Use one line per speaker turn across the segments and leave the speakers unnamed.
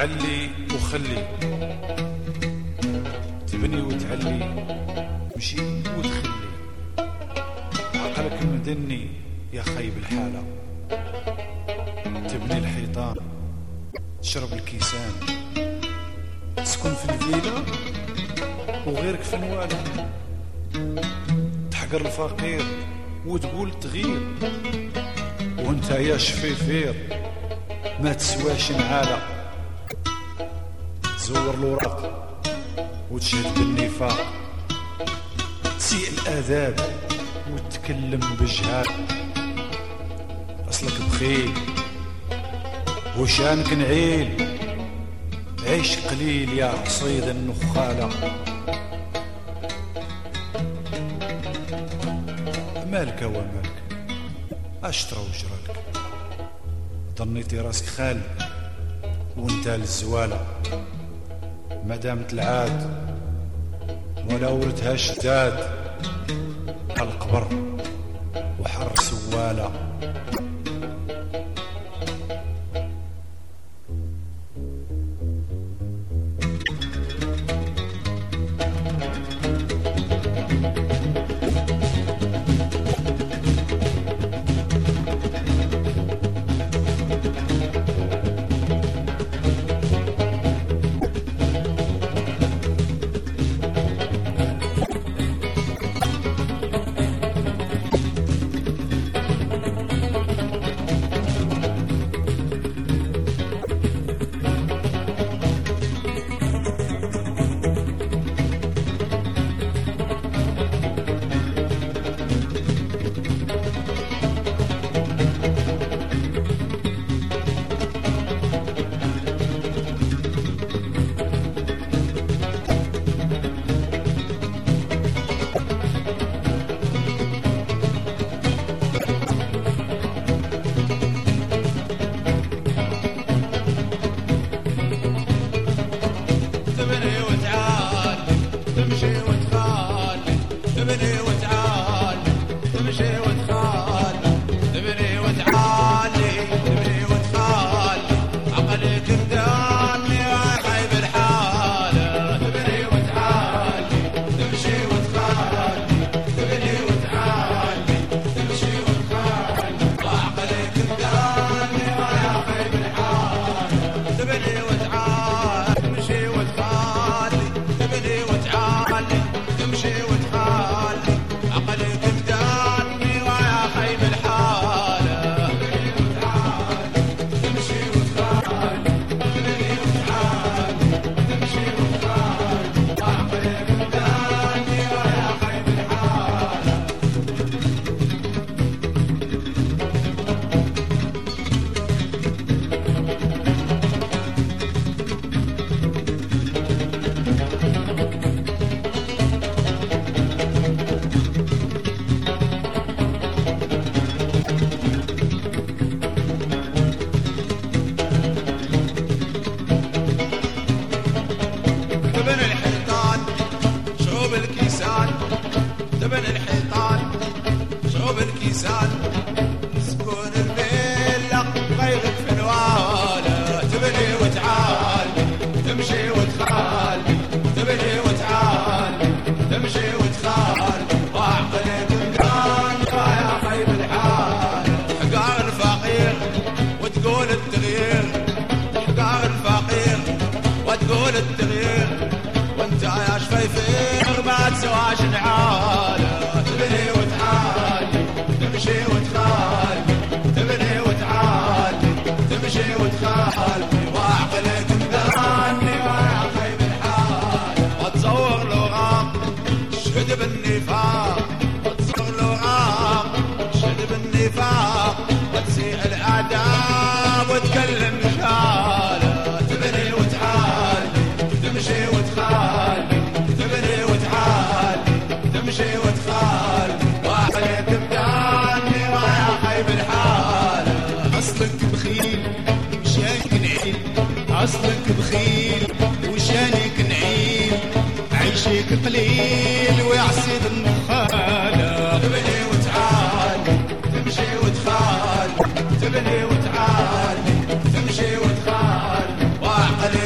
تعلي وخلي، تبني وتعلي مشي وتخلي، عقلك مدني يا خيب الحالة، تبني الحيطان تشرب الكيسان، تسكن في الفيلا وغيرك في نواله، تحقر الفقير وتقول تغير، وانت يا شفيفير ما تسواش نعالة، تزور الوراق وتشهد بالنفاق، تسيء الآداب وتتكلم بجهال، أصلك بخيل وشانك نعيل، عيش قليل يا حصيد النخالة، مالك ومالك اشترى وجرالك، ظنيتي راسك خال وانت للزوالة، ما دامت العاد ولا ورثها شداد، القبر وحر سوالة.
أصلك بخيل وشانك نعيم، عيشك قليل ويعصيد النخالة، تبني وتعالي تمشي وتخالي، تبني وتعالي تمشي وتخالي، وعقلي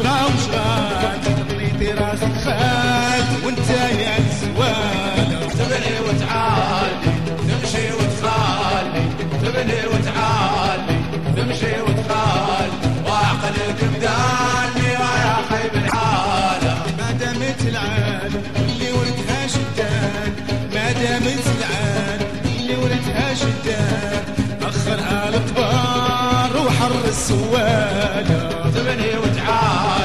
ما وشغال طليتي راسك خال وانت يا الزوالة
تبني وتعالي تمشي وتخالي تبني وتعالي تمشي وتخالي وعقلك بدالي يا خيب الحالة
ما دامت العالم اللي ولدها شدان ما دامت العالم اللي ولدها شدان أخر آل طبار وحر السوالة
تبني وتعالي